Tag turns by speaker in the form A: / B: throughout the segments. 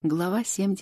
A: Глава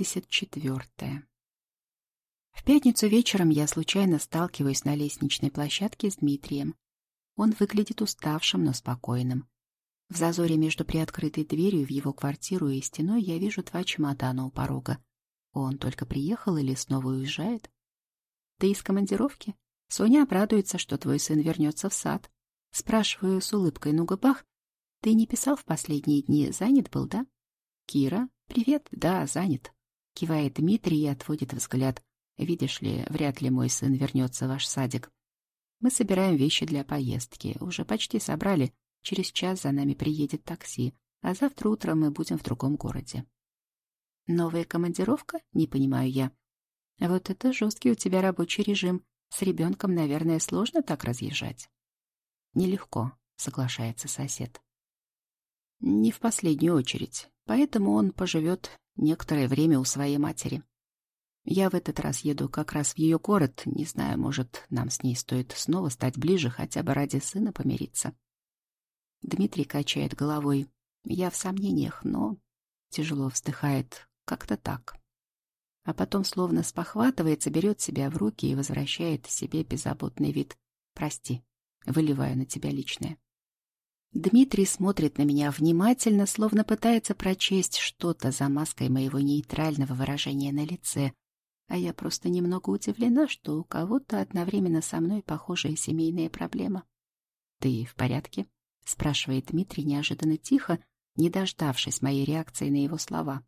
A: 74. В пятницу вечером я случайно сталкиваюсь на лестничной площадке с Дмитрием. Он выглядит уставшим, но спокойным. В зазоре между приоткрытой дверью в его квартиру и стеной я вижу 2 чемодана у порога. Он только приехал или снова уезжает? Ты из командировки? Соня обрадуется, что твой сын вернется в сад. Спрашиваю с улыбкой на губах. Ты не писал в последние дни, занят был, да? Кира? «Привет, да, занят», — кивает Дмитрий и отводит взгляд. «Видишь ли, вряд ли мой сын вернется в ваш садик. Мы собираем вещи для поездки. Уже почти собрали. Через час за нами приедет такси, а завтра утром мы будем в другом городе». «Новая командировка?» — не понимаю я. «Вот это жесткий у тебя рабочий режим. С ребенком, наверное, сложно так разъезжать». «Нелегко», — соглашается сосед. «Не в последнюю очередь. Поэтому он поживет некоторое время у своей матери. Я в этот раз еду как раз в ее город. Не знаю, может, нам с ней стоит снова стать ближе, хотя бы ради сына помириться». Дмитрий качает головой. Я в сомнениях, но тяжело вздыхает. Как-то так. А потом словно спохватывается, берет себя в руки и возвращает себе беззаботный вид. «Прости, выливаю на тебя личное». Дмитрий смотрит на меня внимательно, словно пытается прочесть что-то за маской моего нейтрального выражения на лице, а я просто немного удивлена, что у кого-то одновременно со мной похожая семейная проблема. «Ты в порядке?» — спрашивает Дмитрий неожиданно тихо, не дождавшись моей реакции на его слова.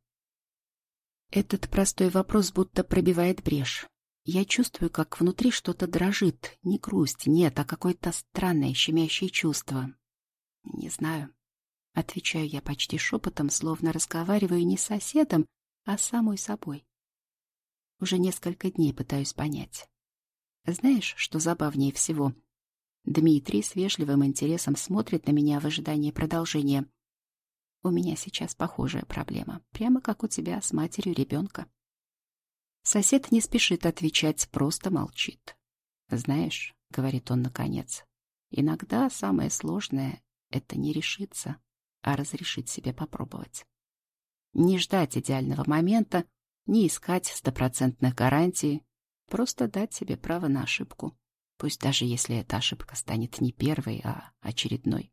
A: Этот простой вопрос будто пробивает брешь. Я чувствую, как внутри что-то дрожит, не грусть, нет, а какое-то странное щемящее чувство. «Не знаю», — отвечаю я почти шепотом, словно разговариваю не с соседом, а с самой собой. Уже несколько дней пытаюсь понять. Знаешь, что забавнее всего? Дмитрий с вежливым интересом смотрит на меня в ожидании продолжения. У меня сейчас похожая проблема, прямо как у тебя с матерью ребенка. Сосед не спешит отвечать, просто молчит. «Знаешь», — говорит он наконец, — «иногда самое сложное — это не решиться, а разрешить себе попробовать. Не ждать идеального момента, не искать стопроцентных гарантий, просто дать себе право на ошибку, пусть даже если эта ошибка станет не первой, а очередной».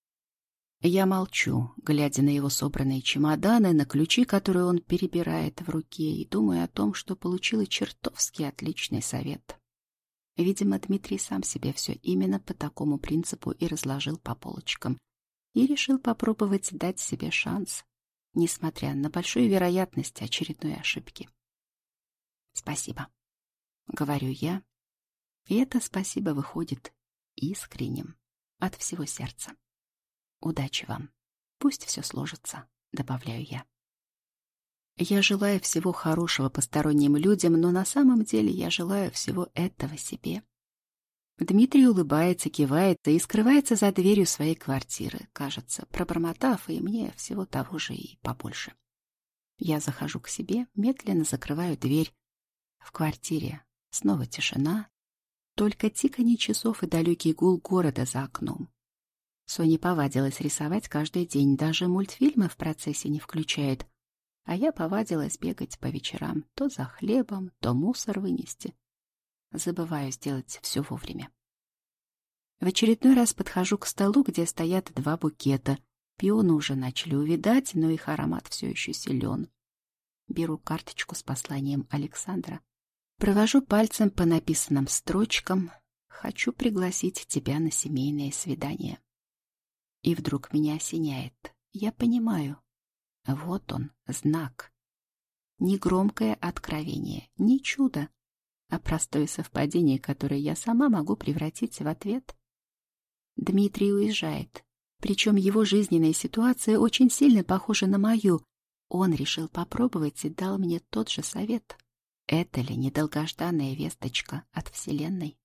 A: Я молчу, глядя на его собранные чемоданы, на ключи, которые он перебирает в руке, и думаю о том, что получила чертовски отличный совет. Видимо, Дмитрий сам себе все именно по такому принципу и разложил по полочкам. И решил попробовать дать себе шанс, несмотря на большую вероятность очередной ошибки. «Спасибо», — говорю я, и это спасибо выходит искренним, от всего сердца. «Удачи вам. Пусть все сложится», — добавляю я. Я желаю всего хорошего посторонним людям, но на самом деле я желаю всего этого себе. Дмитрий улыбается, кивает и скрывается за дверью своей квартиры, кажется, пробормотав и мне всего того же и побольше. Я захожу к себе, медленно закрываю дверь. В квартире снова тишина, только тиканье часов и далекий гул города за окном. Соня повадилась рисовать каждый день, даже мультфильмы в процессе не включает. А я повадилась бегать по вечерам то за хлебом, то мусор вынести. Забываю сделать все вовремя. В очередной раз подхожу к столу, где стоят 2 букета. Пионы уже начали увядать, но их аромат все еще силен. Беру карточку с посланием Александра. Провожу пальцем по написанным строчкам. «Хочу пригласить тебя на семейное свидание». И вдруг меня осеняет. Я понимаю. Вот он, знак. Не громкое откровение, не чудо, а простое совпадение, которое я сама могу превратить в ответ. Дмитрий уезжает, причем его жизненная ситуация очень сильно похожа на мою. Он решил попробовать и дал мне тот же совет. Это ли недолгожданная весточка от Вселенной?